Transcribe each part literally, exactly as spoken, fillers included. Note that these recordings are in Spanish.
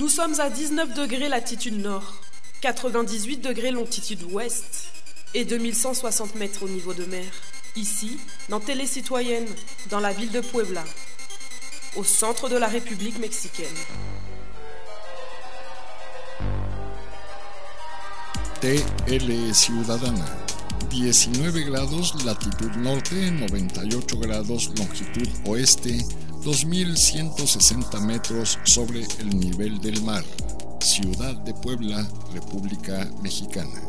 Nous sommes à dix-neuf degrés latitude nord, quatre-vingt-dix-huit degrés longitude ouest et deux mille cent soixante mètres au niveau de mer. Ici, dans Télé Citoyenne, dans la ville de Puebla, au centre de la République mexicaine. T L Ciudadana, diecinueve grados latitud norte, noventa y ocho grados longitud oeste, dos mil ciento sesenta metros sobre el nivel del mar. Ciudad de Puebla, República Mexicana.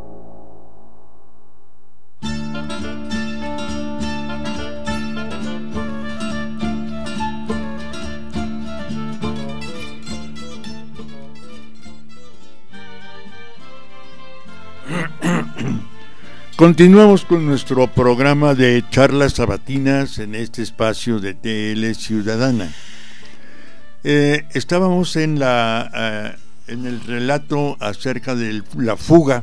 Continuamos con nuestro programa de charlas sabatinas en este espacio de T L Ciudadana. Eh, estábamos en la uh, en el relato acerca de la fuga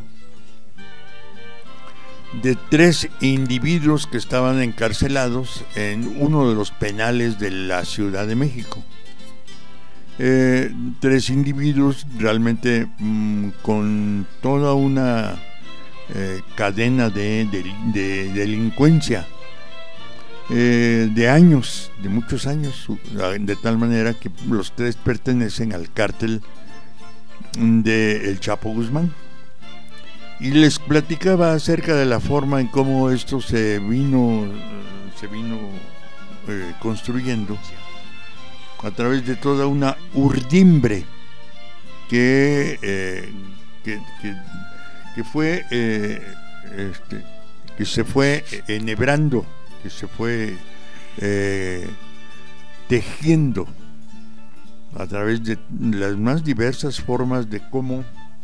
de tres individuos que estaban encarcelados en uno de los penales de la Ciudad de México. Eh, tres individuos realmente mmm, con toda una Eh, cadena de, de, de delincuencia eh, de años, de muchos años, de tal manera que los tres pertenecen al cártel de El Chapo Guzmán. Y les platicaba acerca de la forma en cómo esto se vino se vino eh, construyendo a través de toda una urdimbre que eh, que, que que fue eh, este, que se fue enhebrando, que se fue eh, tejiendo a través de las más diversas formas de cómo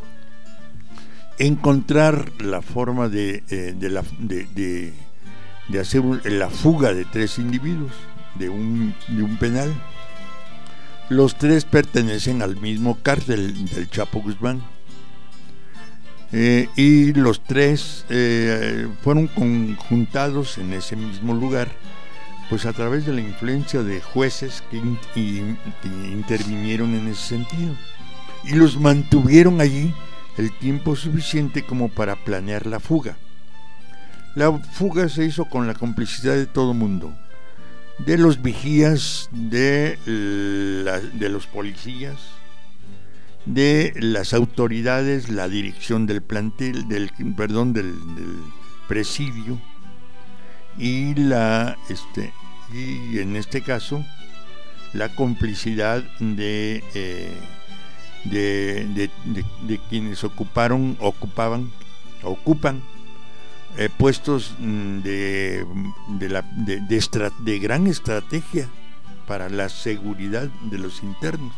encontrar la forma de, eh, de, la, de, de, de hacer la fuga de tres individuos de un, de un penal. Los tres pertenecen al mismo cártel del Chapo Guzmán. Eh, y los tres eh, fueron conjuntados en ese mismo lugar, pues a través de la influencia de jueces que, in, y, que intervinieron en ese sentido, y los mantuvieron allí el tiempo suficiente como para planear la fuga. La fuga se hizo con la complicidad de todo mundo, de los vigías, de, la, de los policías, de las autoridades, la dirección del plantel, del perdón, del, del presidio, y la este y en este caso la complicidad de eh, de, de, de, de quienes ocuparon, ocupaban, ocupan eh, puestos de de, la, de, de, estra, de gran estrategia para la seguridad de los internos.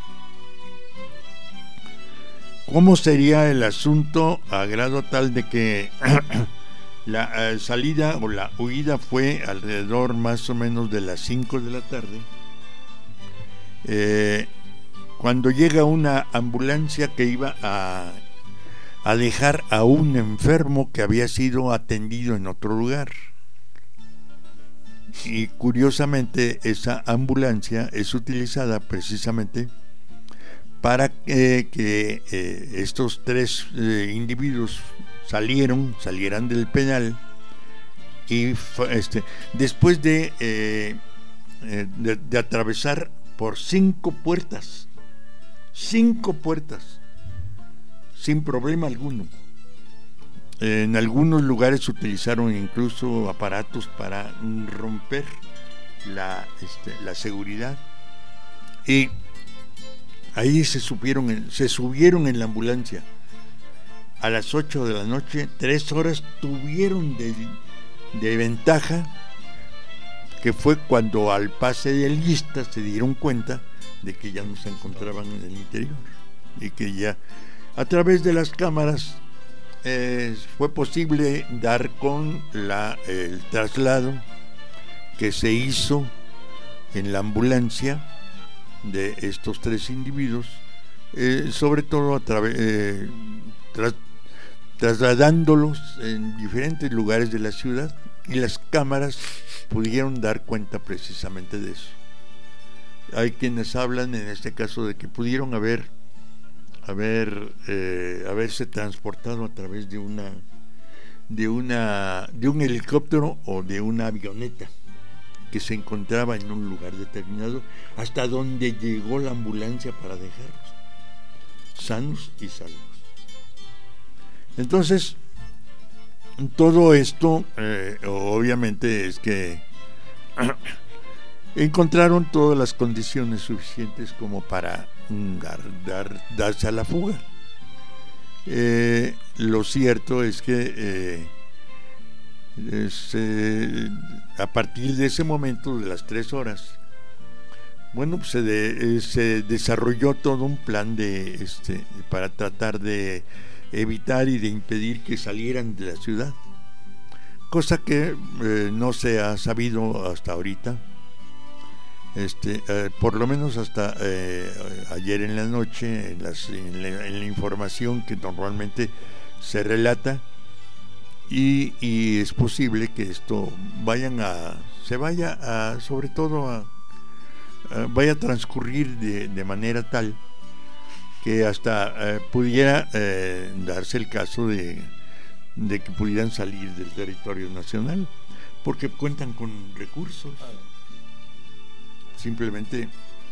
¿Cómo sería el asunto a grado tal de que la eh, salida o la huida fue alrededor más o menos de las cinco de la tarde? Eh, cuando llega una ambulancia que iba a, a dejar a un enfermo que había sido atendido en otro lugar. Y curiosamente esa ambulancia es utilizada precisamente para eh, que eh, estos tres eh, individuos salieron, salieran del penal y este, después de, eh, eh, de, de atravesar por cinco puertas, cinco puertas, sin problema alguno. En algunos lugares utilizaron incluso aparatos para romper la, este, la seguridad, y ahí se subieron, se subieron en la ambulancia. A las ocho de la noche, tres horas tuvieron de, de ventaja, que fue cuando al pase de lista se dieron cuenta de que ya no se encontraban en el interior, y que ya a través de las cámaras eh, fue posible dar con la, el traslado que se hizo en la ambulancia de estos tres individuos, eh, sobre todo a través eh, tras, trasladándolos en diferentes lugares de la ciudad, y las cámaras pudieron dar cuenta precisamente de eso. Hay quienes hablan en este caso de que pudieron haber haber eh, haberse transportado a través de una de una de un helicóptero o de una avioneta que se encontraba en un lugar determinado, hasta donde llegó la ambulancia para dejarlos sanos y salvos. Entonces, todo esto eh, obviamente es que encontraron todas las condiciones suficientes como para dar, dar, darse a la fuga. Eh, lo cierto es que eh, es, eh, a partir de ese momento, de las tres horas, bueno, pues se, de, eh, se desarrolló todo un plan de este para tratar de evitar y de impedir que salieran de la ciudad, cosa que eh, no se ha sabido hasta ahorita. Este, eh, por lo menos hasta eh, ayer en la noche, en, las, en, la, en la información que normalmente se relata, y, y es posible que esto vayan a, se vaya a, sobre todo a, a vaya a transcurrir de, de manera tal que hasta eh, pudiera eh, darse el caso de, de que pudieran salir del territorio nacional, porque cuentan con recursos. Simplemente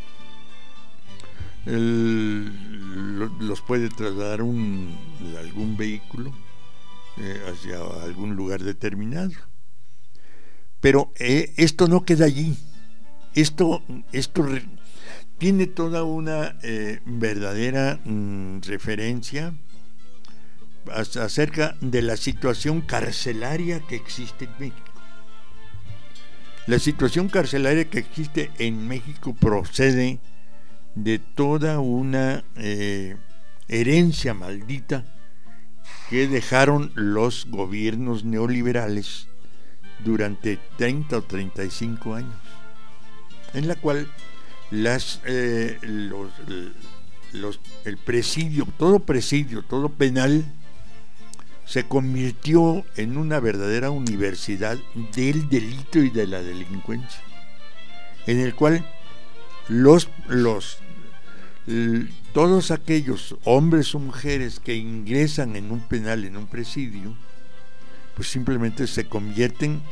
el, lo, los puede trasladar un, algún vehículo eh, hacia algún lugar determinado. Pero eh, esto no queda allí. Esto, esto re, tiene toda una eh, verdadera mm, referencia acerca de la situación carcelaria que existe en México. La situación carcelaria que existe en México procede de toda una eh, herencia maldita que dejaron los gobiernos neoliberales durante treinta o treinta y cinco años, en la cual las eh, los, los, el presidio, todo presidio, todo penal se convirtió en una verdadera universidad del delito y de la delincuencia, en el cual los, los todos aquellos hombres o mujeres que ingresan en un penal, en un presidio, pues simplemente se convierten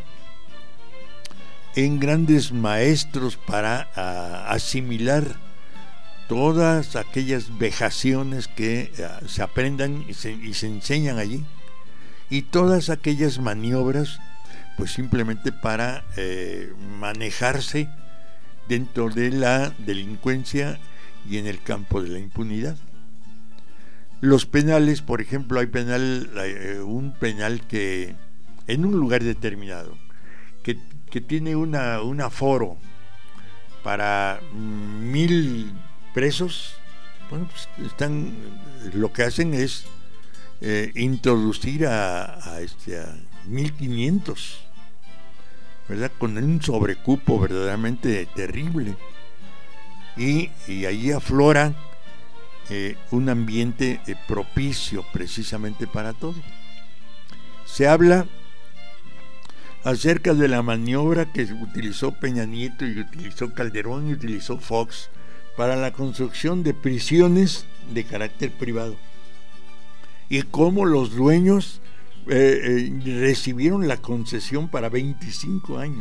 en grandes maestros para a, asimilar todas aquellas vejaciones que a, se aprendan y se, y se enseñan allí, y todas aquellas maniobras, pues simplemente para eh, manejarse dentro de la delincuencia y en el campo de la impunidad. Los penales, por ejemplo, hay penal, eh, un penal que en un lugar determinado que, que tiene una un aforo para mil presos. Bueno, pues están, lo que hacen es eh, introducir a, a este a mil quinientos, ¿verdad? Con un sobrecupo verdaderamente terrible, y, y ahí aflora eh, un ambiente eh, propicio precisamente para todo. Se habla acerca de la maniobra que utilizó Peña Nieto y utilizó Calderón y utilizó Fox para la construcción de prisiones de carácter privado, y cómo los dueños eh, eh, recibieron la concesión para veinticinco años,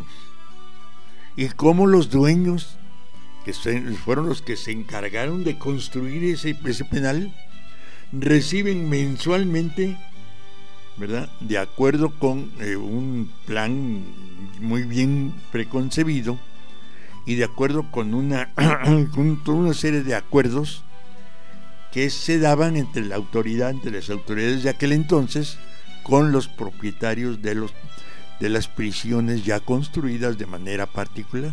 y cómo los dueños, que se, fueron los que se encargaron de construir ese, ese penal, reciben mensualmente, ¿verdad?, de acuerdo con eh, un plan muy bien preconcebido y de acuerdo con una con toda una serie de acuerdos que se daban entre la autoridad, entre las autoridades de aquel entonces, con los propietarios de los de las prisiones ya construidas de manera particular.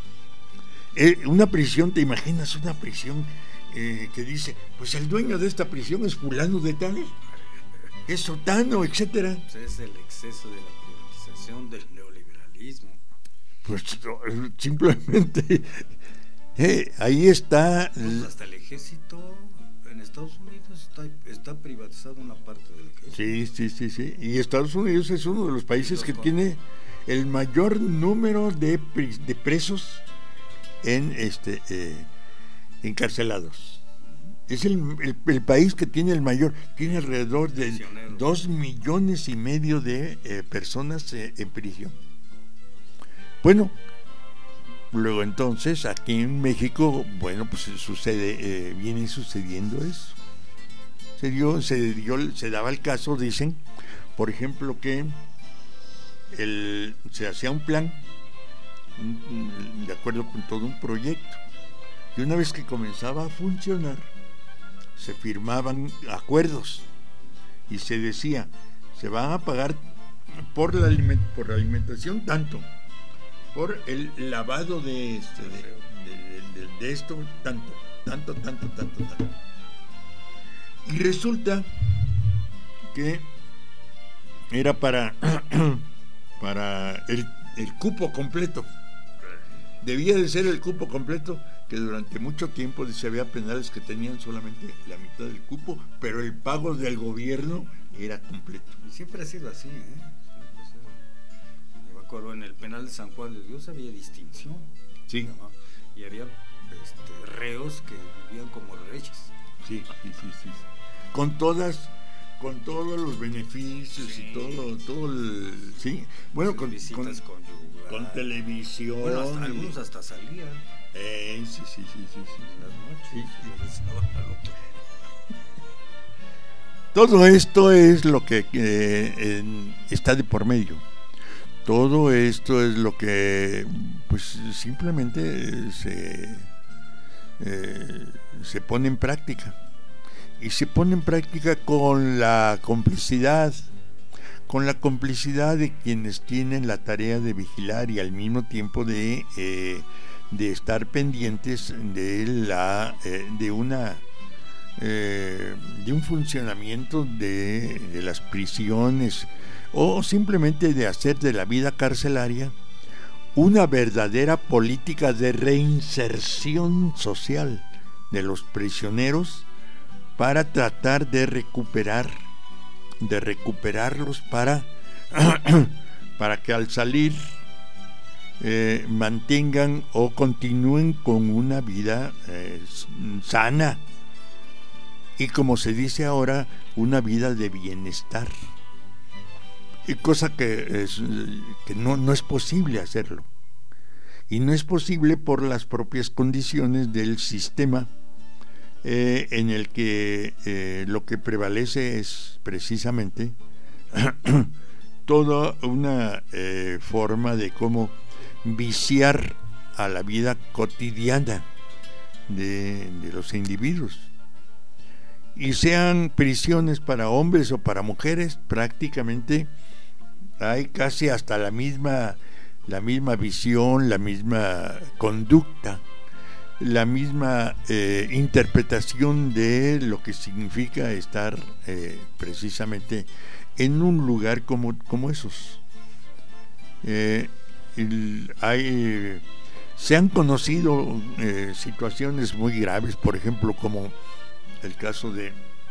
Eh, una prisión, ¿te imaginas una prisión eh, que dice, pues el dueño de esta prisión es fulano de tal, es sotano, etcétera? Pues es el exceso de la privatización, del neoliberalismo. Pues simplemente eh, ahí está. Pues hasta el ejército en Estados Unidos está, está privatizado una parte del ejército. Sí, sí, sí, sí. Y Estados Unidos es uno de los países que tiene el mayor número de, de presos en este eh, encarcelados. Es el, el, el país que tiene el mayor, tiene alrededor de dos millones y medio de eh, personas eh, en prisión. Bueno, luego entonces aquí en México, bueno, pues sucede, eh, viene sucediendo eso. Se dio, se dio, se daba el caso, dicen, por ejemplo, que el, se hacía un plan de acuerdo con todo un proyecto, y una vez que comenzaba a funcionar, se firmaban acuerdos y se decía, se van a pagar por la, aliment por la alimentación tanto, por el lavado de, este, de, de, de, de esto tanto, tanto, tanto, tanto, tanto. Y resulta que era para, para el, el cupo completo. Debía de ser el cupo completo, que durante mucho tiempo dice, había penales que tenían solamente la mitad del cupo, pero el pago del gobierno era completo. Y siempre ha sido así, ¿eh? Yo me acuerdo, en el penal de San Juan de Dios había distinción. Sí. Y había este, reos que vivían como reyes. Sí, sí, sí, sí. Con todas, con todos los beneficios, sí, y todo, todo el, sí. Bueno, con visitas con, con con televisión. Bueno, hasta, algunos hasta salían. Eh, sí, sí, sí, sí, sí. Las noches. Sí, y regresaban al otro. Todo esto es lo que eh, en, está de por medio. Todo esto es lo que, pues, simplemente se eh, se pone en práctica. Y se pone en práctica con la complicidad, con la complicidad de quienes tienen la tarea de vigilar y al mismo tiempo de, eh, de estar pendientes de la eh, de una eh, de un funcionamiento de, de las prisiones, o simplemente de hacer de la vida carcelaria una verdadera política de reinserción social de los prisioneros, para tratar de recuperar, de recuperarlos para, para que al salir eh, mantengan o continúen con una vida eh, sana y, como se dice ahora, una vida de bienestar. Y cosa que, es, que no, no es posible hacerlo. Y no es posible por las propias condiciones del sistema, Eh, en el que eh, lo que prevalece es precisamente toda una eh, forma de cómo viciar a la vida cotidiana de, de los individuos. Y sean prisiones para hombres o para mujeres, prácticamente hay casi hasta la misma, la misma visión, la misma conducta, la misma eh, interpretación de lo que significa estar eh, precisamente en un lugar como, como esos. Eh, el, hay, se han conocido eh, situaciones muy graves, por ejemplo, como el caso de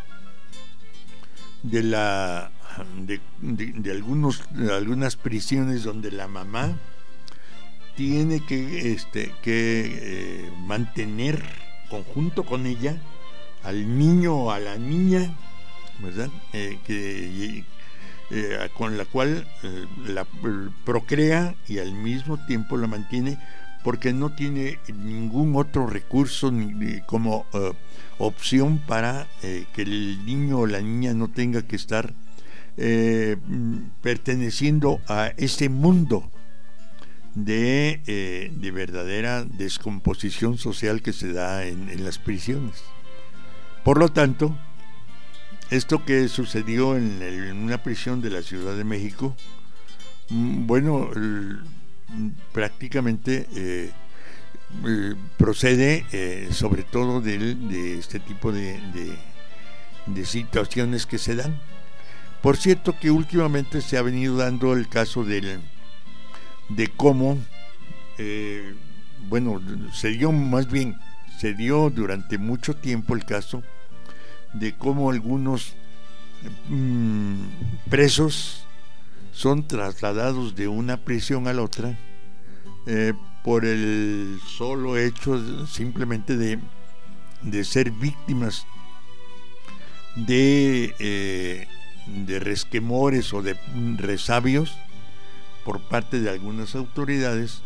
de la de, de, de algunos de algunas prisiones donde la mamá tiene que este que eh, mantener conjunto con ella al niño o a la niña, ¿verdad? Eh, que eh, con la cual eh, la procrea y al mismo tiempo la mantiene, porque no tiene ningún otro recurso ni, ni como uh, opción para eh, que el niño o la niña no tenga que estar eh, perteneciendo a ese mundo de, eh, de verdadera descomposición social que se da en, en las prisiones. Por lo tanto, esto que sucedió en, el, en una prisión de la Ciudad de México, bueno, el, prácticamente eh, eh, procede eh, sobre todo de, de este tipo de, de, de situaciones que se dan. Por cierto que últimamente se ha venido dando el caso del de cómo, eh, bueno, se dio más bien, se dio durante mucho tiempo el caso de cómo algunos mmm, presos son trasladados de una prisión a la otra eh, por el solo hecho simplemente de, de ser víctimas de, eh, de resquemores o de resabios por parte de algunas autoridades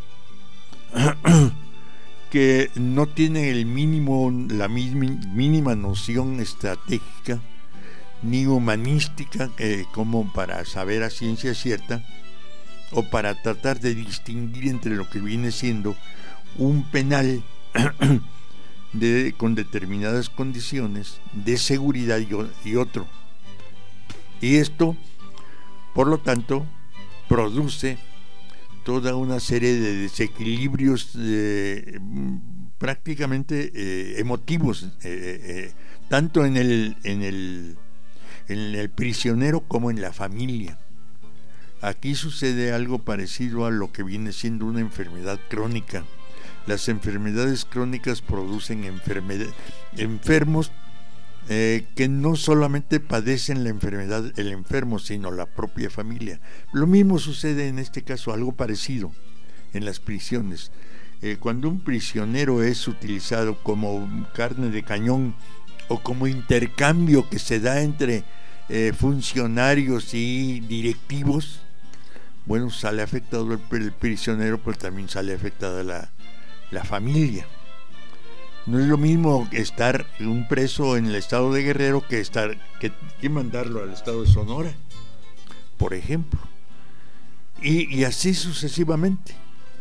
que no tienen el mínimo, la mínima noción estratégica ni humanística eh, como para saber a ciencia cierta o para tratar de distinguir entre lo que viene siendo un penal de, con determinadas condiciones de seguridad y, y otro. Y esto, por lo tanto, produce toda una serie de desequilibrios eh, prácticamente eh, emotivos, eh, eh, tanto en el, en el, en el prisionero como en la familia. Aquí sucede algo parecido a lo que viene siendo una enfermedad crónica. Las enfermedades crónicas producen enfermedad, enfermos eh, que no solamente padecen la enfermedad el enfermo, sino la propia familia. Lo mismo sucede en este caso, algo parecido en las prisiones. Eh, cuando un prisionero es utilizado como carne de cañón o como intercambio que se da entre eh, funcionarios y directivos, bueno, sale afectado el, el prisionero, pero también sale afectada la, la familia. No es lo mismo estar un preso en el estado de Guerrero que estar que, que mandarlo al estado de Sonora, por ejemplo, y, y así sucesivamente.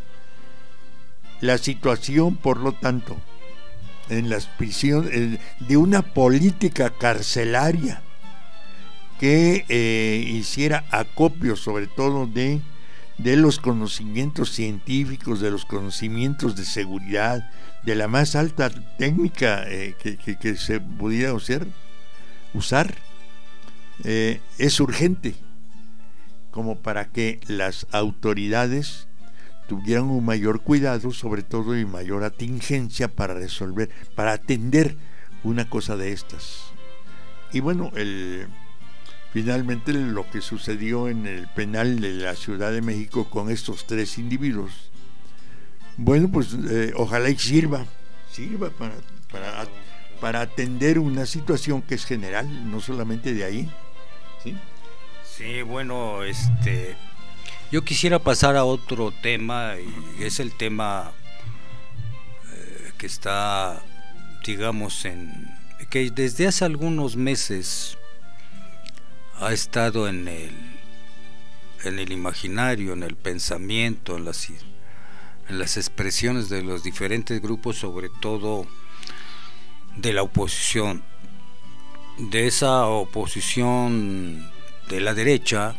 La situación, por lo tanto, en las prisiones de una política carcelaria que eh, hiciera acopio sobre todo de, de los conocimientos científicos, de los conocimientos de seguridad, de la más alta técnica eh, que, que, que se pudiera usar, usar eh, es urgente como para que las autoridades tuvieran un mayor cuidado, sobre todo y mayor atingencia para resolver, para atender una cosa de estas. Y bueno, el finalmente lo que sucedió en el penal de la Ciudad de México con estos tres individuos, bueno, pues eh, ojalá y sirva, sirva para, para, para atender una situación que es general, no solamente de ahí. ¿Sí? Sí, bueno, este, yo quisiera pasar a otro tema, y es el tema eh, que está, digamos, en que desde hace algunos meses ha estado en el en el imaginario, en el pensamiento, en las en las expresiones de los diferentes grupos, sobre todo de la oposición, de esa oposición de la derecha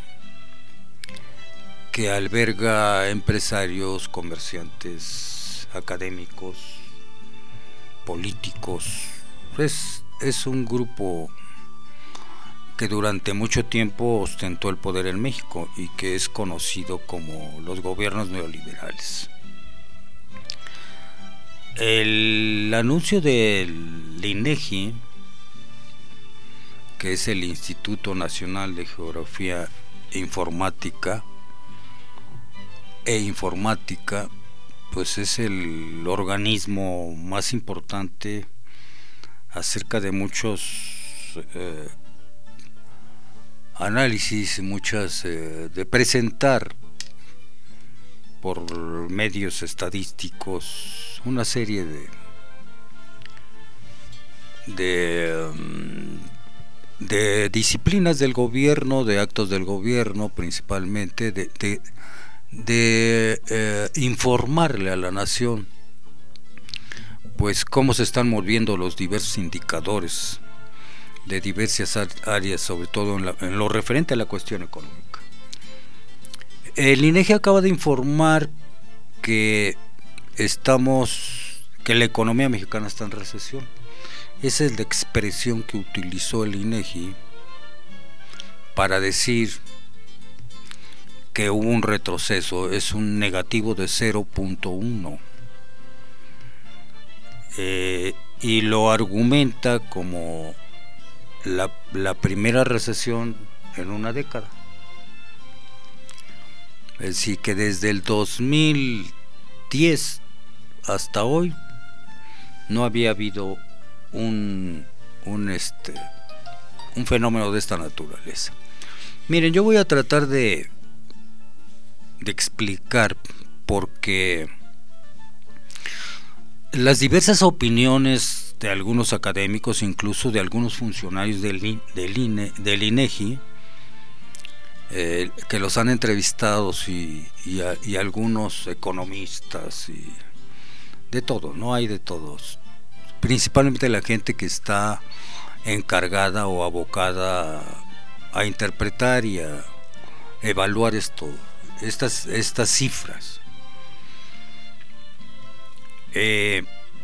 que alberga empresarios, comerciantes, académicos, políticos. Es, es un grupo que durante mucho tiempo ostentó el poder en México y que es conocido como los gobiernos neoliberales. El anuncio del INEGI, que es el Instituto Nacional de Geografía e Informática, e Informática, pues es el organismo más importante acerca de muchos eh, análisis, muchas eh, de presentar por medios estadísticos una serie de de, de disciplinas del gobierno, de actos del gobierno principalmente, de, de, de eh, informarle a la nación pues cómo se están moviendo los diversos indicadores de diversas áreas, sobre todo en, la, en lo referente a la cuestión económica. El INEGI acaba de informar que estamos, que la economía mexicana está en recesión. Esa es la expresión que utilizó el INEGI para decir que hubo un retroceso, es un negativo de cero punto uno. Eh, y lo argumenta como la, la primera recesión en una década. Es decir, que desde el dos mil diez hasta hoy no había habido un, un, este, un fenómeno de esta naturaleza. Miren, yo voy a tratar de, de explicar por qué las diversas opiniones de algunos académicos, incluso de algunos funcionarios del, del, INE, del INEGI, eh, que los han entrevistado, y, y, a, y algunos economistas, y de todo, no hay de todos, principalmente la gente que está encargada o abocada a, a interpretar y a evaluar esto, estas, estas cifras. Eh,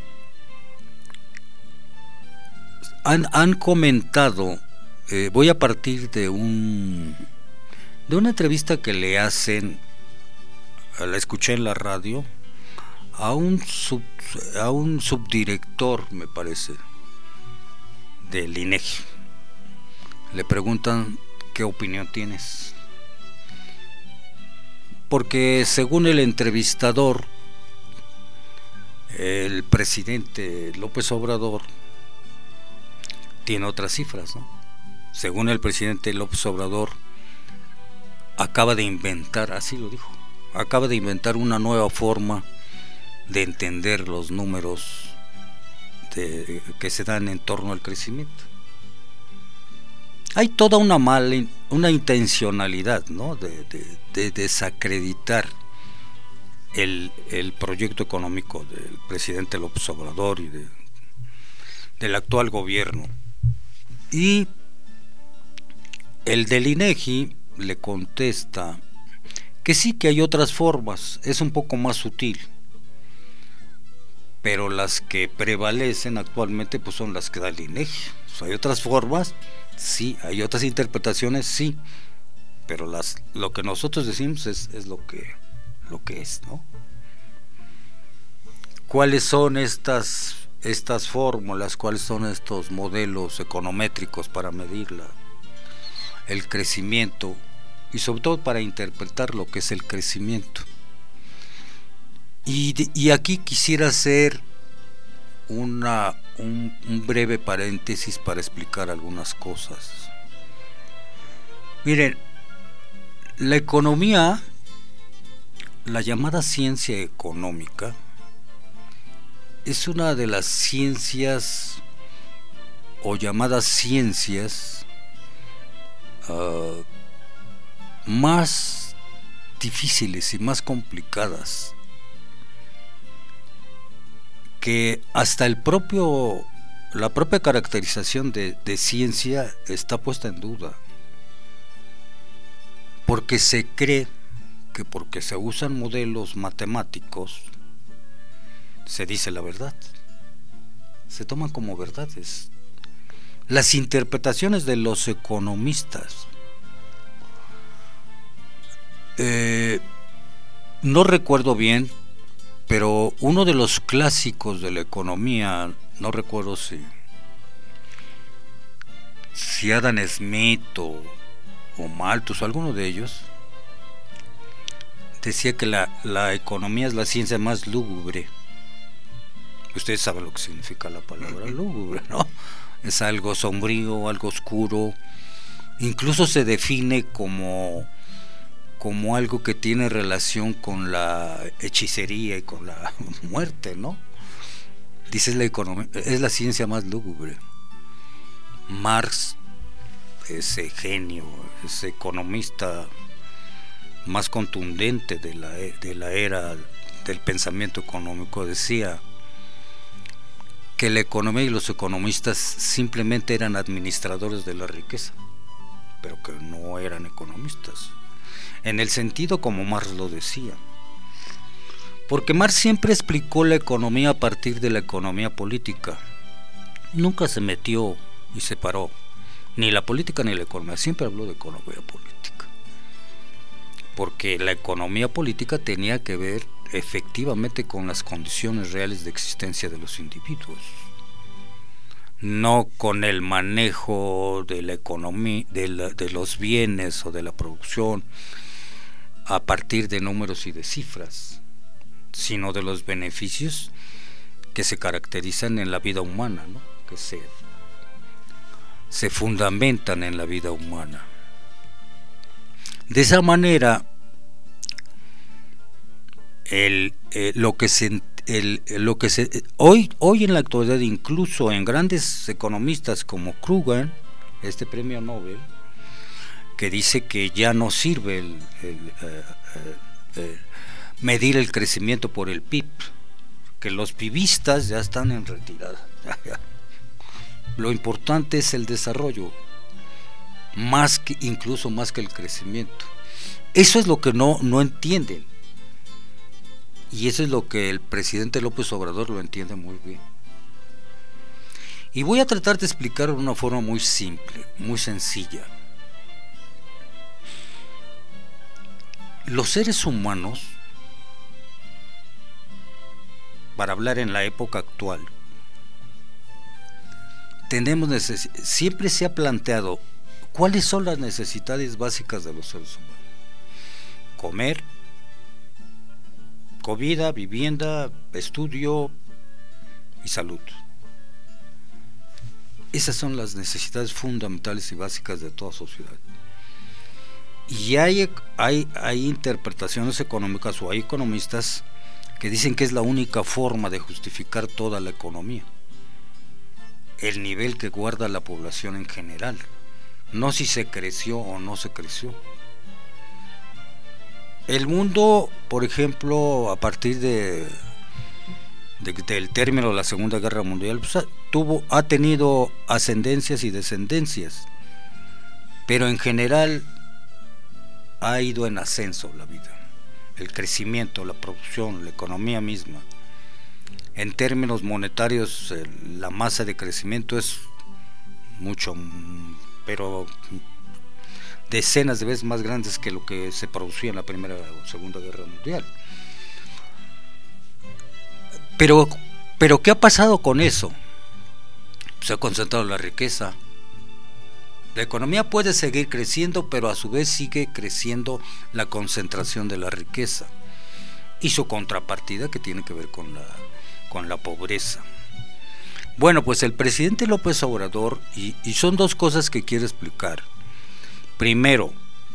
han, han comentado, eh, voy a partir de un de una entrevista que le hacen, la escuché en la radio, a un sub, a un subdirector, me parece, del INEGI. Le preguntan qué opinión tienes, porque según el entrevistador, el presidente López Obrador tiene otras cifras, ¿no? Según el presidente López Obrador, acaba de inventar, así lo dijo, acaba de inventar una nueva forma de entender los números de, que se dan en torno al crecimiento. Hay toda una mala, una intencionalidad, ¿no?, de, de, de desacreditar el, el proyecto económico del presidente López Obrador y de, del actual gobierno. Y el del INEGI le contesta que sí, que hay otras formas, es un poco más sutil, pero las que prevalecen actualmente pues son las que da el INEGI. O sea, hay otras formas, sí, hay otras interpretaciones, sí, pero las, lo que nosotros decimos es, es lo que lo que es, ¿no? ¿Cuáles son estas estas fórmulas? ¿Cuáles son estos modelos econométricos para medir la, el crecimiento y sobre todo para interpretar lo que es el crecimiento? Y, de, y aquí quisiera hacer una, un, un breve paréntesis para explicar algunas cosas. Miren, la economía, la llamada ciencia económica, es una de las ciencias o llamadas ciencias uh, más difíciles y más complicadas, que hasta el propio la propia caracterización de, de ciencia está puesta en duda, porque se cree que porque se usan modelos matemáticos se dice la verdad, se toman como verdades. Las interpretaciones de los economistas, eh, no recuerdo bien, pero uno de los clásicos de la economía, no recuerdo si si Adam Smith o, o Malthus o alguno de ellos, decía que la, la economía es la ciencia más lúgubre. Ustedes saben lo que significa la palabra lúgubre, ¿no? Es algo sombrío, algo oscuro, incluso se define como como algo que tiene relación con la hechicería y con la muerte, ¿no? Dice la economía, es la ciencia más lúgubre. Marx, ese genio, ese economista más contundente de la, de la era del pensamiento económico, decía que la economía y los economistas simplemente eran administradores de la riqueza, pero que no eran economistas, en el sentido como Marx lo decía, porque Marx siempre explicó la economía a partir de la economía política, nunca se metió y separó ni la política ni la economía, siempre habló de economía política, porque la economía política tenía que ver efectivamente con las condiciones reales de existencia de los individuos, no con el manejo de la economía, de, la, de los bienes o de la producción a partir de números y de cifras, sino de los beneficios que se caracterizan en la vida humana, ¿no? que se, se fundamentan en la vida humana. De esa manera, el, eh, lo que se, el, lo que se hoy, hoy en la actualidad, incluso en grandes economistas como Krugman, este premio Nobel, que dice que ya no sirve el, el, eh, eh, eh, medir el crecimiento por el P I B, que los pibistas ya están en retirada. Lo importante es el desarrollo, más que, incluso más que el crecimiento. Eso es lo que no, no entienden, y eso es lo que el presidente López Obrador lo entiende muy bien. Y voy a tratar de explicarlo de una forma muy simple, muy sencilla. Los seres humanos, para hablar en la época actual, tenemos neces- siempre se ha planteado cuáles son las necesidades básicas de los seres humanos: comer, comida, vivienda, estudio y salud. Esas son las necesidades fundamentales y básicas de toda sociedad. Y hay, hay, hay interpretaciones económicas, o hay economistas que dicen que es la única forma de justificar toda la economía, el nivel que guarda la población en general, no si se creció o no se creció. El mundo, por ejemplo, a partir de, de del término de la Segunda Guerra Mundial, pues, tuvo, ha tenido ascendencias y descendencias, pero en general ha ido en ascenso la vida, el crecimiento, la producción, la economía misma. En términos monetarios, la masa de crecimiento es mucho, pero decenas de veces más grandes que lo que se producía en la Primera o Segunda Guerra Mundial. Pero, pero ¿qué ha pasado con eso? Se ha concentrado la riqueza. La economía puede seguir creciendo, pero a su vez sigue creciendo la concentración de la riqueza y su contrapartida, que tiene que ver con la, con la pobreza. Bueno, pues el presidente López Obrador, y, y son dos cosas que quiero explicar. Primero,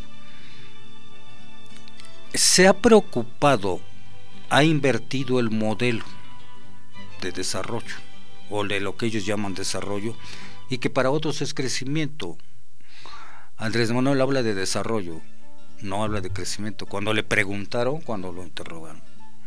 se ha preocupado, ha invertido el modelo de desarrollo, o de lo que ellos llaman desarrollo, y que para otros es crecimiento. Andrés Manuel habla de desarrollo, no habla de crecimiento. Cuando le preguntaron, cuando lo interrogaron,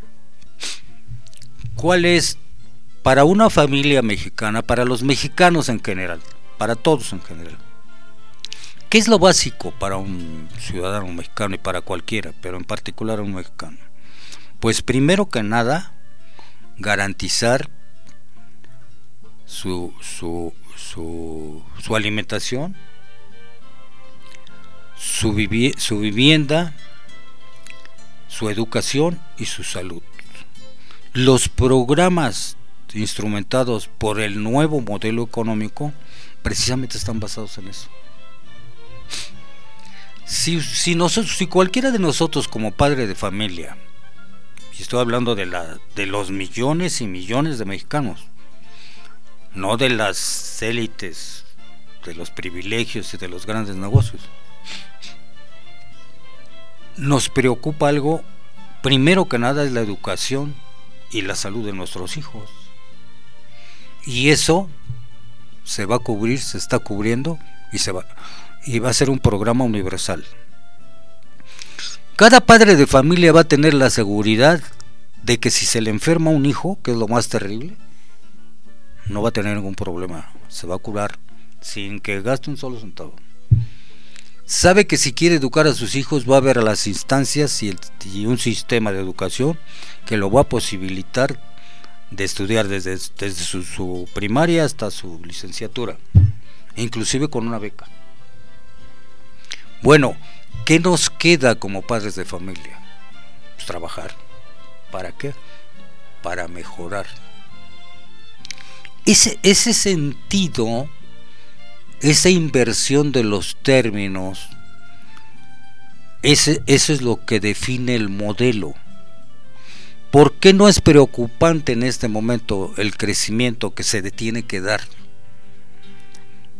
¿cuál es para una familia mexicana, para los mexicanos en general, para todos en general, qué es lo básico para un ciudadano mexicano y para cualquiera, pero en particular a un mexicano? Pues primero que nada, garantizar su, su, su, su alimentación, su, vivi- su vivienda, su educación y su salud. Los programas instrumentados por el nuevo modelo económico precisamente están basados en eso. Si, si, nosotros, si cualquiera de nosotros como padre de familia, y estoy hablando de, la, de los millones y millones de mexicanos, no de las élites, de los privilegios y de los grandes negocios, nos preocupa algo, primero que nada es la educación y la salud de nuestros hijos, y eso se va a cubrir, se está cubriendo y se va, y va a ser un programa universal. Cada padre de familia va a tener la seguridad de que si se le enferma un hijo, que es lo más terrible, no va a tener ningún problema, se va a curar sin que gaste un solo centavo. Sabe que si quiere educar a sus hijos va a haber a las instancias y, el, y un sistema de educación que lo va a posibilitar de estudiar desde, desde su, su primaria hasta su licenciatura, inclusive con una beca. Bueno, ¿qué nos queda como padres de familia? Pues trabajar. ¿Para qué? Para mejorar. Ese, ese sentido, esa inversión de los términos, ese, eso es lo que define el modelo. ¿Por qué no es preocupante en este momento el crecimiento que se tiene que dar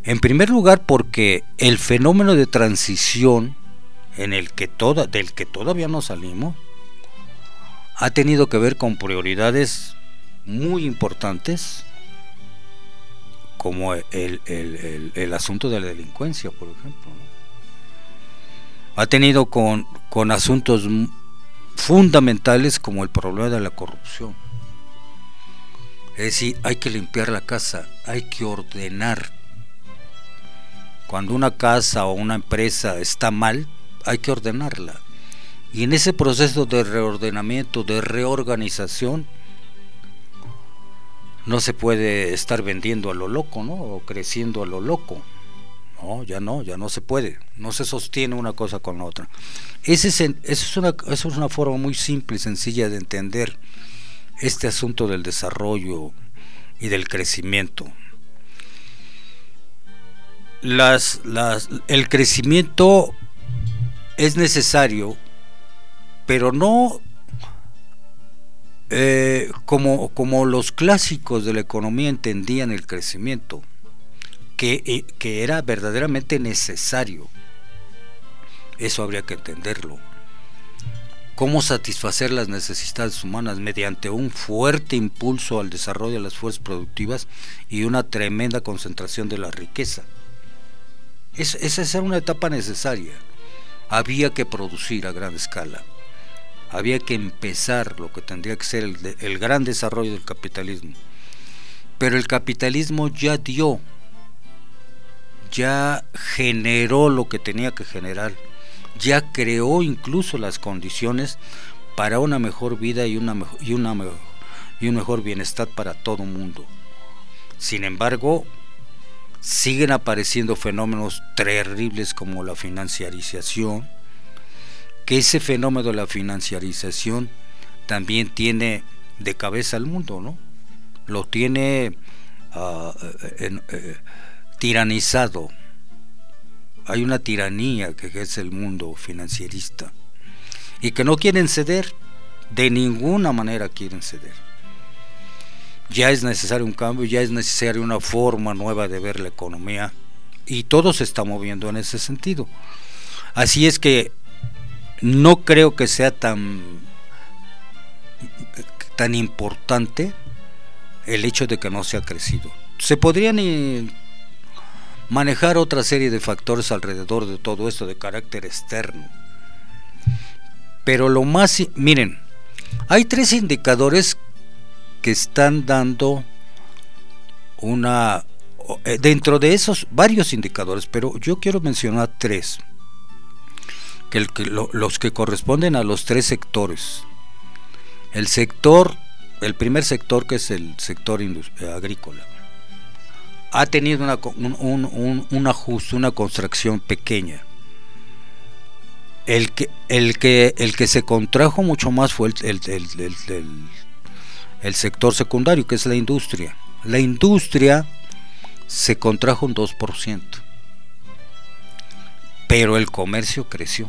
En primer lugar, porque el fenómeno de transición en el que toda, del que todavía no salimos ha tenido que ver con prioridades muy importantes, como el, el, el, el asunto de la delincuencia, por ejemplo, ¿no? Ha tenido con, con asuntos fundamentales como el problema de la corrupción. Es decir, hay que limpiar la casa, hay que ordenar. Cuando una casa o una empresa está mal, hay que ordenarla. Y en ese proceso de reordenamiento, de reorganización, no se puede estar vendiendo a lo loco, ¿no? O creciendo a lo loco. No, ya no, ya no se puede. No se sostiene una cosa con la otra. Ese es, eso es una, eso es una forma muy simple y sencilla de entender este asunto del desarrollo y del crecimiento. Las, las, el crecimiento es necesario, pero no eh, como, como los clásicos de la economía entendían el crecimiento, que, eh, que era verdaderamente necesario. Eso habría que entenderlo. Cómo satisfacer las necesidades humanas mediante un fuerte impulso al desarrollo de las fuerzas productivas y una tremenda concentración de la riqueza. Es, esa era una etapa necesaria. Había que producir a gran escala. Había que empezar lo que tendría que ser el, el gran desarrollo del capitalismo. Pero el capitalismo ya dio, ya generó lo que tenía que generar, ya creó incluso las condiciones para una mejor vida y, una mejor, y, una mejor, y un mejor bienestar para todo el mundo. Sin embargo, siguen apareciendo fenómenos terribles como la financiarización, que ese fenómeno de la financiarización también tiene de cabeza al mundo, ¿no? Lo tiene uh, en, eh, tiranizado. Hay una tiranía que es el mundo financierista y que no quieren ceder, de ninguna manera quieren ceder. Ya es necesario un cambio, ya es necesaria una forma nueva de ver la economía y todo se está moviendo en ese sentido. Así es que no creo que sea tan, tan importante el hecho de que no se ha crecido. Se podrían eh, manejar otra serie de factores alrededor de todo esto de carácter externo. Pero lo más, miren, hay tres indicadores que están dando una, dentro de esos varios indicadores, pero yo quiero mencionar tres, que, el, que lo, los que corresponden a los tres sectores. El sector, el primer sector, que es el sector agrícola, ha tenido una, un, un, un, un ajuste, una contracción pequeña. El que, el que, el que se contrajo mucho más fue el, el, el, el, el el sector secundario, que es la industria. La industria se contrajo un dos por ciento, pero el comercio creció.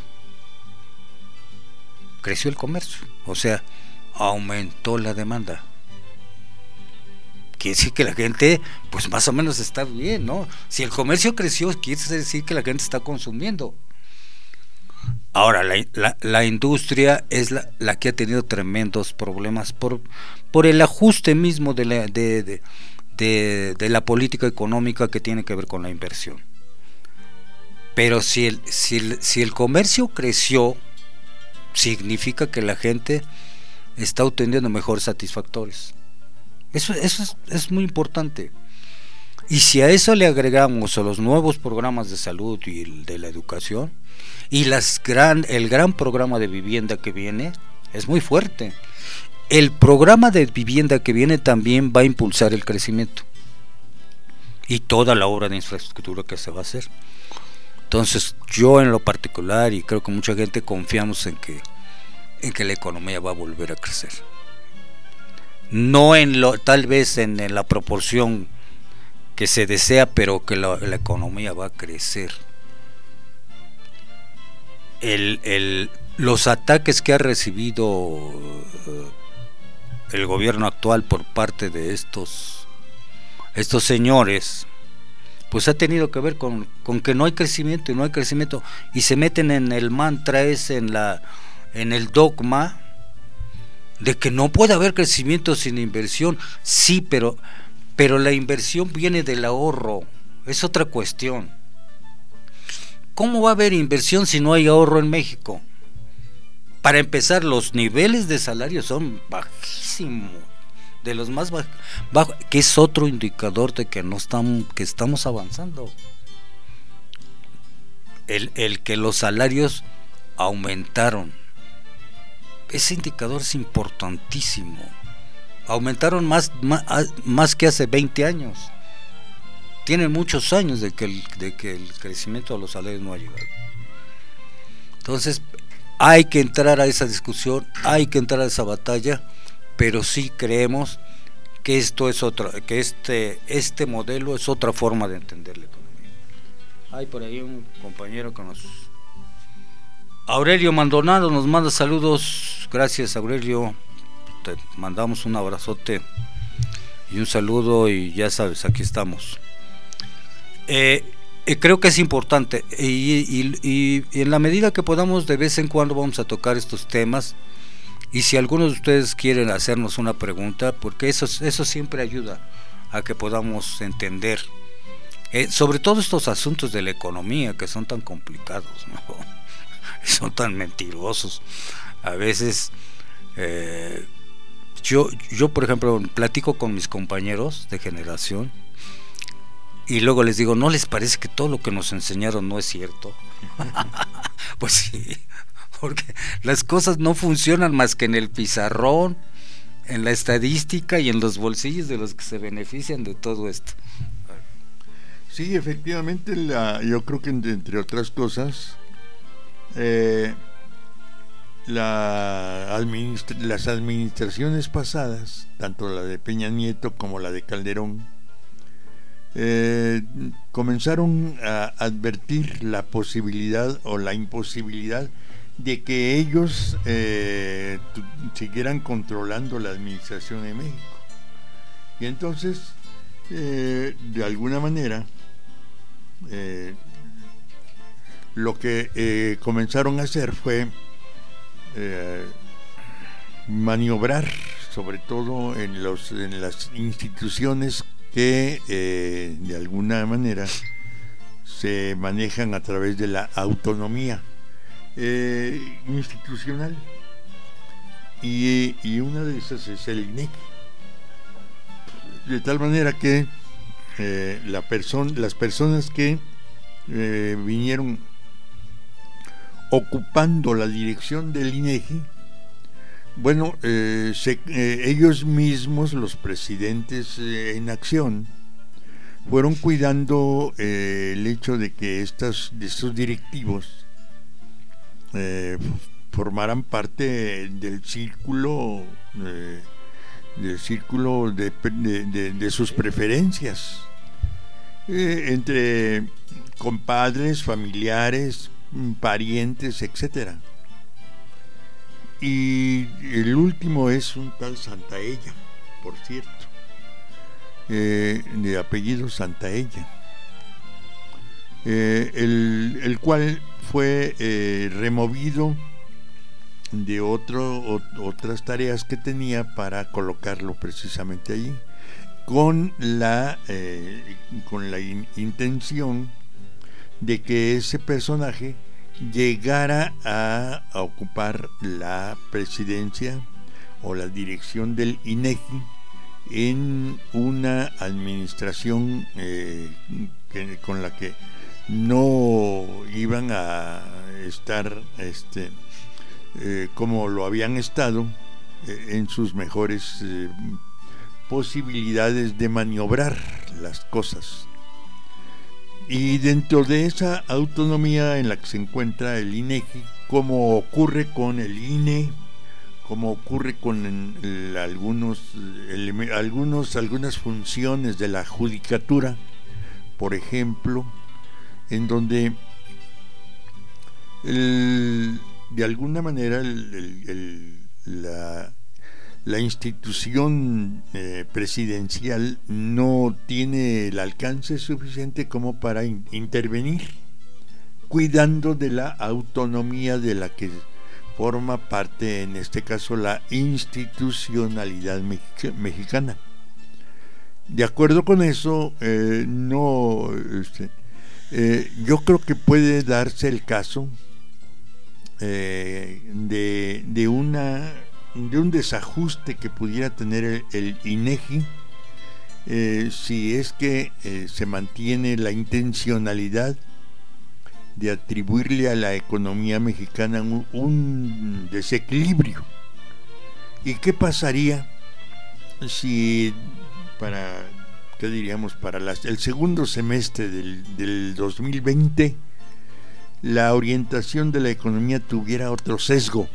Creció el comercio, o sea, aumentó la demanda. Quiere decir que la gente, pues más o menos está bien, ¿no? Si el comercio creció, quiere decir que la gente está consumiendo. Ahora, la, la, la industria es la, la que ha tenido tremendos problemas por, por el ajuste mismo de la, de, de, de, de la política económica que tiene que ver con la inversión. Pero si el, si el, si el comercio creció, significa que la gente está obteniendo mejores satisfactores. Eso, eso es, es muy importante. Y si a eso le agregamos a los nuevos programas de salud y el de la educación y las gran, el gran programa de vivienda que viene, es muy fuerte. El programa de vivienda que viene también va a impulsar el crecimiento y toda la obra de infraestructura que se va a hacer. Entonces, yo en lo particular, y creo que mucha gente, confiamos en que, en que la economía va a volver a crecer. No en lo, tal vez en, en la proporción que se desea, pero que la, la economía va a crecer. El, el, los ataques que ha recibido uh, el gobierno actual por parte de estos estos señores, pues ha tenido que ver con, con que no hay crecimiento y no hay crecimiento, y se meten en el mantra ese, en la en el dogma de que no puede haber crecimiento sin inversión. Sí, pero pero la inversión viene del ahorro, es otra cuestión. ¿Cómo va a haber inversión si no hay ahorro en México? Para empezar, los niveles de salario son bajísimos, de los más bajos, bajo, que es otro indicador de que no estamos, que estamos avanzando. El, el que los salarios aumentaron, ese indicador es importantísimo. Aumentaron más, más, más que hace veinte años. Tienen muchos años de que, el, de que el crecimiento de los salarios no ha llegado. Entonces, hay que entrar a esa discusión, hay que entrar a esa batalla, pero sí creemos que esto es otra, que este este modelo es otra forma de entender la economía. Hay por ahí un compañero que nos... Aurelio Maldonado nos manda saludos. Gracias, Aurelio, te mandamos un abrazote y un saludo, y ya sabes, aquí estamos. Eh, eh, creo que es importante, y, y, y, y en la medida que podamos, de vez en cuando vamos a tocar estos temas. Y si algunos de ustedes quieren hacernos una pregunta, porque eso, eso siempre ayuda a que podamos entender, eh, sobre todo estos asuntos de la economía que son tan complicados, ¿no? Son tan mentirosos. A veces, eh, yo, yo por ejemplo, platico con mis compañeros de generación y luego les digo, ¿no les parece que todo lo que nos enseñaron no es cierto? Pues sí, porque las cosas no funcionan más que en el pizarrón, en la estadística y en los bolsillos de los que se benefician de todo esto. Sí, efectivamente, la, yo creo que entre otras cosas, eh, la administra- las administraciones pasadas, tanto la de Peña Nieto como la de Calderón, eh, comenzaron a advertir la posibilidad o la imposibilidad de que ellos eh, tu, siguieran controlando la administración de México. Y entonces, eh, de alguna manera, eh, lo que eh, comenzaron a hacer fue eh, maniobrar, sobre todo en, los, en las instituciones que eh, de alguna manera se manejan a través de la autonomía Eh, institucional, y, y una de esas es el I N E C, de tal manera que eh, la persona, las personas que eh, vinieron ocupando la dirección del I N E G I, bueno, eh, se, eh, ellos mismos, los presidentes eh, en acción, fueron cuidando eh, el hecho de que estas, de estos directivos Eh, formaran parte del círculo eh, del círculo de, de, de, de sus preferencias, eh, entre compadres, familiares, parientes, etcétera. Y el último es un tal Santaella, por cierto, eh, de apellido Santaella, eh, el, el cual fue eh, removido de otro, o, otras tareas que tenía para colocarlo precisamente allí, con la eh, con la in, intención de que ese personaje llegara a, a ocupar la presidencia o la dirección del I N E G I en una administración eh, que, con la que no iban a estar este eh, como lo habían estado eh, en sus mejores eh, posibilidades de maniobrar las cosas. Y dentro de esa autonomía en la que se encuentra el I N E G I, como ocurre con el I N E, como ocurre con el, algunos, el, algunos algunas funciones de la judicatura, por ejemplo, en donde el, de alguna manera el, el, el, la, la institución eh, presidencial no tiene el alcance suficiente como para in- intervenir, cuidando de la autonomía de la que forma parte, en este caso, la institucionalidad mexica- mexicana. De acuerdo con eso, eh, no, este, eh, yo creo que puede darse el caso eh, de, de una de un desajuste que pudiera tener el, el INEGI eh, si es que eh, se mantiene la intencionalidad de atribuirle a la economía mexicana un, un desequilibrio. ¿Y qué pasaría si para, qué diríamos, para las, el segundo semestre del, del dos mil veinte la orientación de la economía tuviera otro sesgo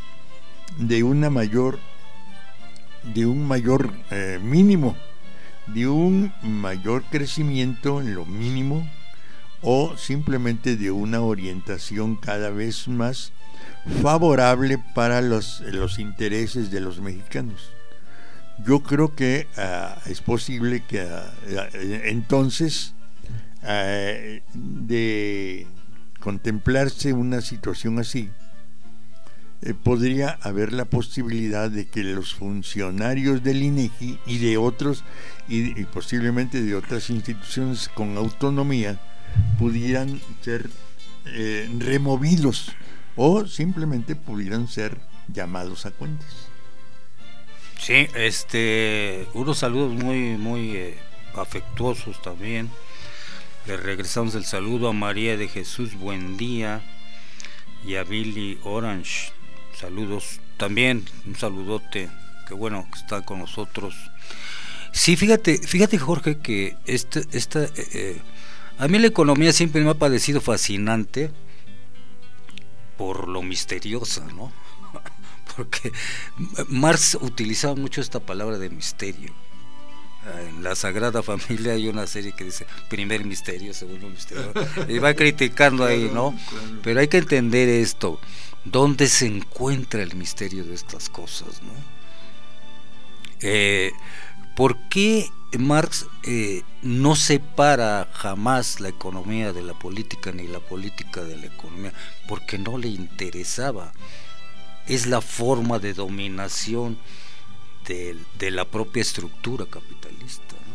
de una mayor de un mayor eh, mínimo, de un mayor crecimiento en lo mínimo, o simplemente de una orientación cada vez más favorable para los, los intereses de los mexicanos? Yo creo que uh, es posible que uh, entonces uh, de contemplarse una situación así, eh, podría haber la posibilidad de que los funcionarios del INEGI y de otros y, y posiblemente de otras instituciones con autonomía pudieran ser eh, removidos o simplemente pudieran ser llamados a cuentas. Sí, este, unos saludos muy muy eh, afectuosos también. Le regresamos el saludo a María de Jesús, buen día, y a Billy Orange, saludos también, un saludote, qué bueno que está con nosotros. Sí, fíjate, fíjate Jorge que este, esta, eh, eh, a mí la economía siempre me ha parecido fascinante por lo misteriosa, ¿no? Porque Marx utilizaba mucho esta palabra de misterio. En la Sagrada Familia hay una serie que dice primer misterio, segundo misterio, y va criticando ahí, ¿no? Pero hay que entender esto, ¿dónde se encuentra el misterio de estas cosas, ¿no? Eh, ¿Por qué Marx eh, no separa jamás la economía de la política ni la política de la economía? Porque no le interesaba. Es la forma de dominación de, de la propia estructura capitalista, ¿no?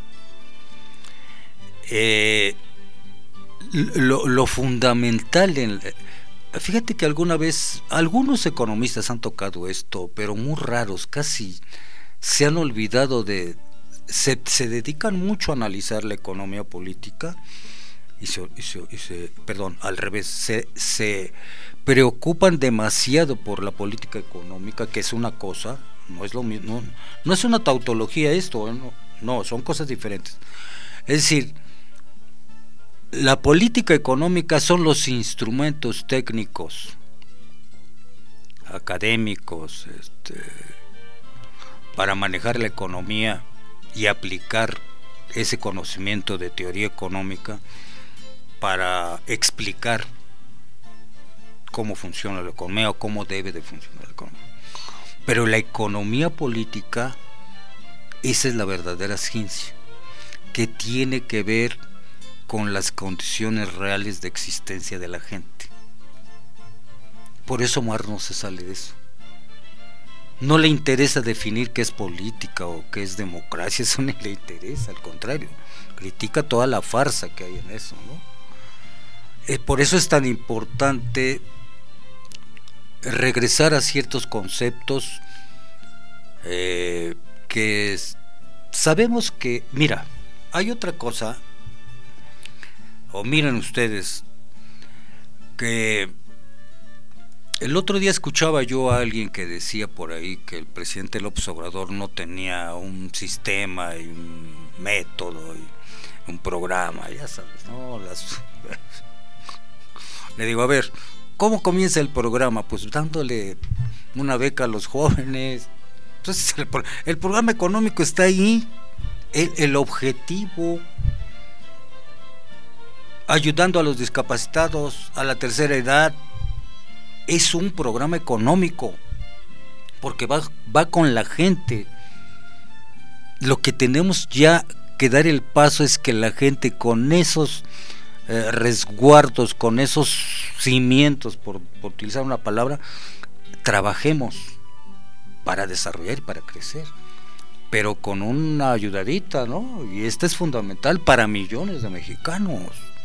Eh, lo, lo fundamental en, fíjate que alguna vez algunos economistas han tocado esto, pero muy raros, casi se han olvidado de, se, se dedican mucho a analizar la economía política y se, y se, y se perdón, al revés, se, se preocupan demasiado por la política económica, que es una cosa, no es lo mismo, no, no es una tautología esto, no, no, son cosas diferentes. Es decir, la política económica son los instrumentos técnicos, académicos, este, para manejar la economía y aplicar ese conocimiento de teoría económica para explicar cómo funciona la economía o cómo debe de funcionar la economía. Pero la economía política, esa es la verdadera ciencia, que tiene que ver con las condiciones reales de existencia de la gente. Por eso Marx no se sale de eso. No le interesa definir qué es política o qué es democracia, eso ni le interesa, al contrario, critica toda la farsa que hay en eso, ¿no? Eh, por eso es tan importante regresar a ciertos conceptos eh, que es, sabemos que, mira, hay otra cosa, o miren ustedes, que el otro día escuchaba yo a alguien que decía por ahí que el presidente López Obrador no tenía un sistema y un método y un programa, ya sabes, ¿no? Las... Le digo, a ver, ¿cómo comienza el programa? Pues dándole una beca a los jóvenes. Entonces el, el programa económico está ahí, el, el objetivo, ayudando a los discapacitados, a la tercera edad, es un programa económico. porque va, va con la gente. Lo que tenemos ya que dar el paso es que la gente con esos eh, resguardos, con esos cimientos, por, por utilizar una palabra, trabajemos para desarrollar y para crecer, pero con una ayudadita, ¿no? Y esta es fundamental para millones de mexicanos.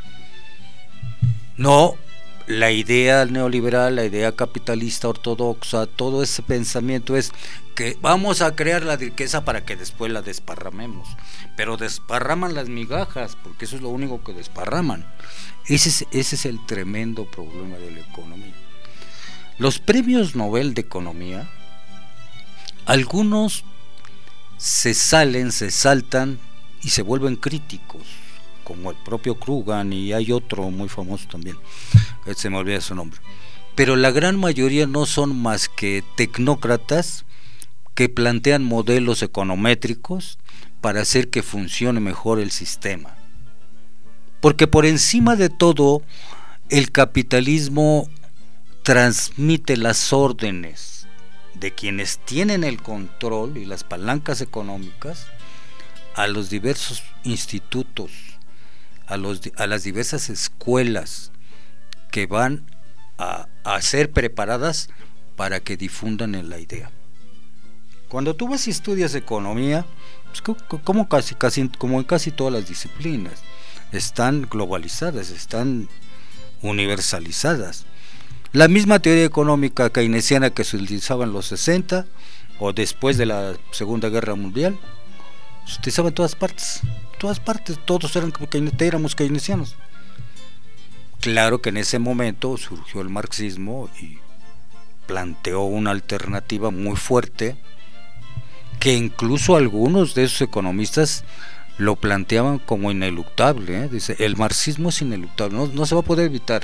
No la idea neoliberal, la idea capitalista ortodoxa, todo ese pensamiento es que vamos a crear la riqueza para que después la desparramemos, pero desparraman las migajas, porque eso es lo único que desparraman. Ese es, ese es el tremendo problema de la economía. Los premios Nobel de Economía, algunos se salen, se saltan y se vuelven críticos, como el propio Krugman, y hay otro muy famoso también, se me olvida su nombre, pero la gran mayoría no son más que tecnócratas que plantean modelos econométricos para hacer que funcione mejor el sistema, porque por encima de todo el capitalismo transmite las órdenes de quienes tienen el control y las palancas económicas a los diversos institutos, a, los, a las diversas escuelas que van a, a ser preparadas para que difundan en la idea. Cuando tú vas y estudias economía, pues como, casi, casi, como en casi todas las disciplinas, están globalizadas, están universalizadas. La misma teoría económica keynesiana que se utilizaba en los sesenta o después de la Segunda Guerra Mundial, se utilizaba en todas partes, todas partes, todos eran, éramos keynesianos. Claro que en ese momento surgió el marxismo y planteó una alternativa muy fuerte, que incluso algunos de esos economistas lo planteaban como ineluctable, ¿eh? Dice, el marxismo es ineluctable, no, no se va a poder evitar.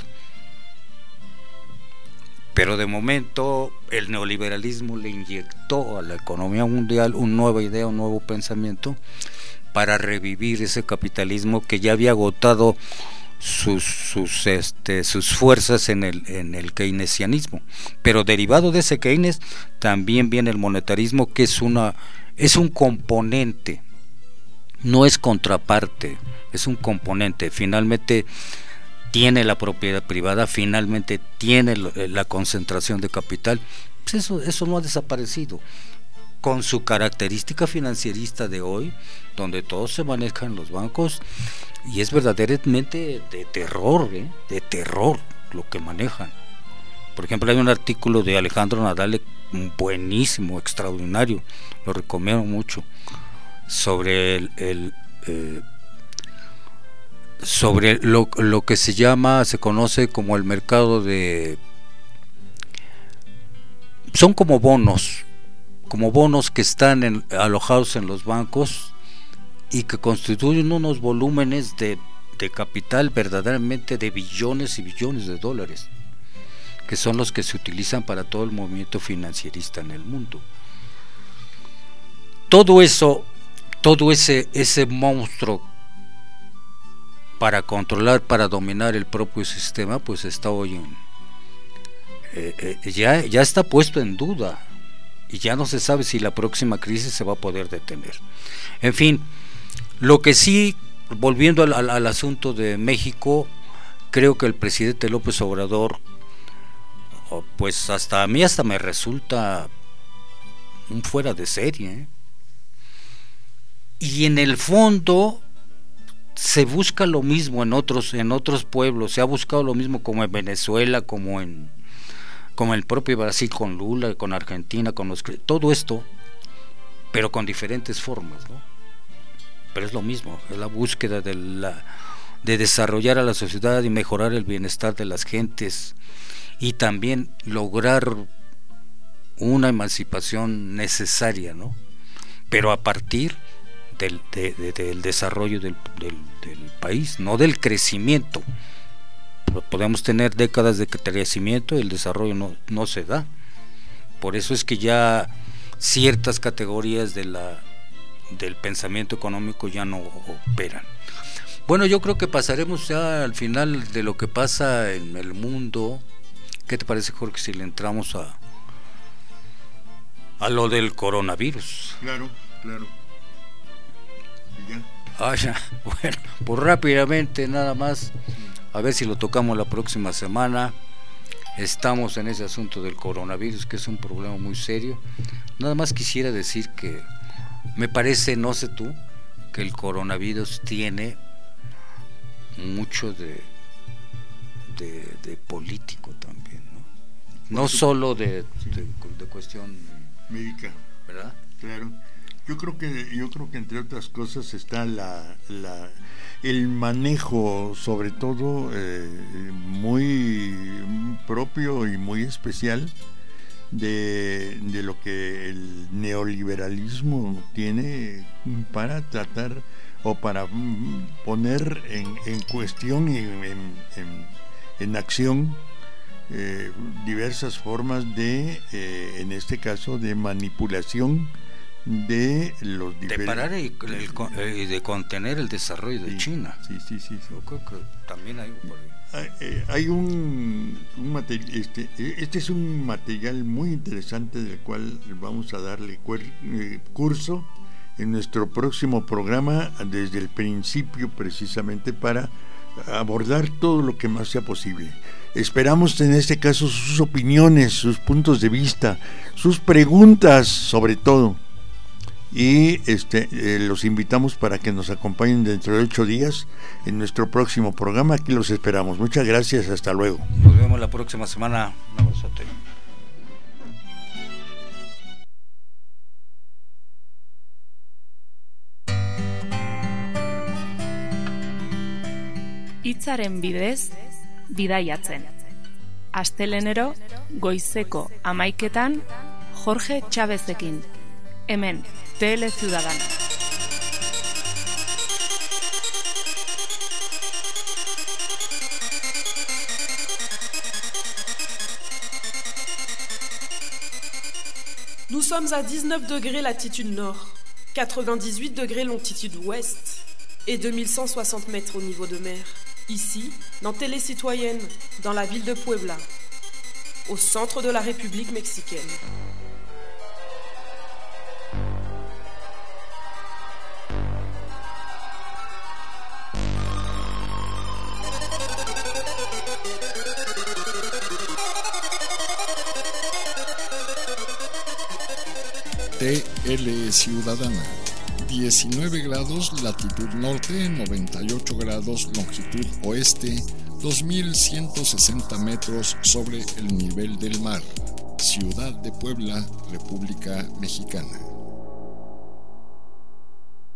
Pero de momento el neoliberalismo le inyectó a la economía mundial una nueva idea, un nuevo pensamiento para revivir ese capitalismo que ya había agotado sus sus este sus fuerzas en el en el keynesianismo. Pero derivado de ese Keynes también viene el monetarismo, que es una es un componente, no es contraparte, es un componente. Finalmente tiene la propiedad privada, finalmente tiene la concentración de capital. Pues eso, eso no ha desaparecido, con su característica financierista de hoy, donde todo se maneja en los bancos, y es verdaderamente de terror, ¿eh? de terror lo que manejan. Por ejemplo, hay un artículo de Alejandro Nadal, buenísimo, extraordinario, lo recomiendo mucho, sobre el, el eh, sobre lo, lo que se llama, se conoce como el mercado de, son como bonos, como bonos que están en, alojados en los bancos y que constituyen unos volúmenes de, de capital verdaderamente de billones y billones de dólares, que son los que se utilizan para todo el movimiento financierista en el mundo. Todo eso, todo ese, ese monstruo para controlar, para dominar el propio sistema, pues está hoy en, eh, eh, ya, ya está puesto en duda, y ya no se sabe si la próxima crisis se va a poder detener. En fin, lo que sí, volviendo al, al, al asunto de México, creo que el presidente López Obrador, pues hasta a mí hasta me resulta un fuera de serie, ¿eh? Y en el fondo se busca lo mismo en otros en otros pueblos, se ha buscado lo mismo como en Venezuela, como en como en el propio Brasil con Lula, con Argentina, con los todo esto, pero con diferentes formas, ¿no? Pero es lo mismo, es la búsqueda de la de desarrollar a la sociedad y mejorar el bienestar de las gentes, y también lograr una emancipación necesaria, ¿no? Pero a partir del, de, de, del desarrollo del, del, del país, no del crecimiento. Podemos tener décadas de crecimiento y el desarrollo no, no se da. Por eso es que ya ciertas categorías de la, del pensamiento económico ya no operan. Bueno, yo creo que pasaremos ya al final de lo que pasa en el mundo. ¿Qué te parece, Jorge, si le entramos a a lo del coronavirus. Claro, claro. ¿Y ya? Ah, ya. Bueno, pues rápidamente nada más, a ver si lo tocamos la próxima semana. Estamos en ese asunto del coronavirus, que es un problema muy serio. Nada más quisiera decir que me parece, no sé tú, que el coronavirus tiene mucho de, de, de político también, ¿no? No solo de, de, de cuestión médica, ¿verdad? Claro. Yo creo que yo creo que entre otras cosas está la, la el manejo, sobre todo eh, muy propio y muy especial de, de lo que el neoliberalismo tiene para tratar o para poner en, en cuestión y en, en, en acción eh, diversas formas de, eh, en este caso, de manipulación de los diferentes... De parar y, el, y de contener el desarrollo de sí, China. Sí, sí, sí, sí. Yo creo que también hay por ahí. Hay, hay un, un material, este, este es un material muy interesante del cual vamos a darle cuer, eh, curso en nuestro próximo programa desde el principio, precisamente para abordar todo lo que más sea posible. Esperamos en este caso sus opiniones, sus puntos de vista, sus preguntas sobre todo. Y este eh, los invitamos para que nos acompañen dentro de ocho días en nuestro próximo programa. Aquí los esperamos. Muchas gracias, hasta luego. Nos vemos la próxima semana. Un abrazote. Hitzaren bidez bidaiatzen. Astelenero goizeko hamaiketan Jorge Chávezekin. Hemen, Tele Ciudadana. Nous sommes à dix-neuf degrés latitude nord, quatre-vingt-dix-huit degrés longitude ouest et deux mille cent soixante mètres au niveau de mer. Ici, dans Télé Citoyenne, dans la ville de Puebla, au centre de la République mexicaine. T L Ciudadana, diecinueve grados latitud norte, noventa y ocho grados longitud oeste, dos mil ciento sesenta metros sobre el nivel del mar. Ciudad de Puebla, República Mexicana.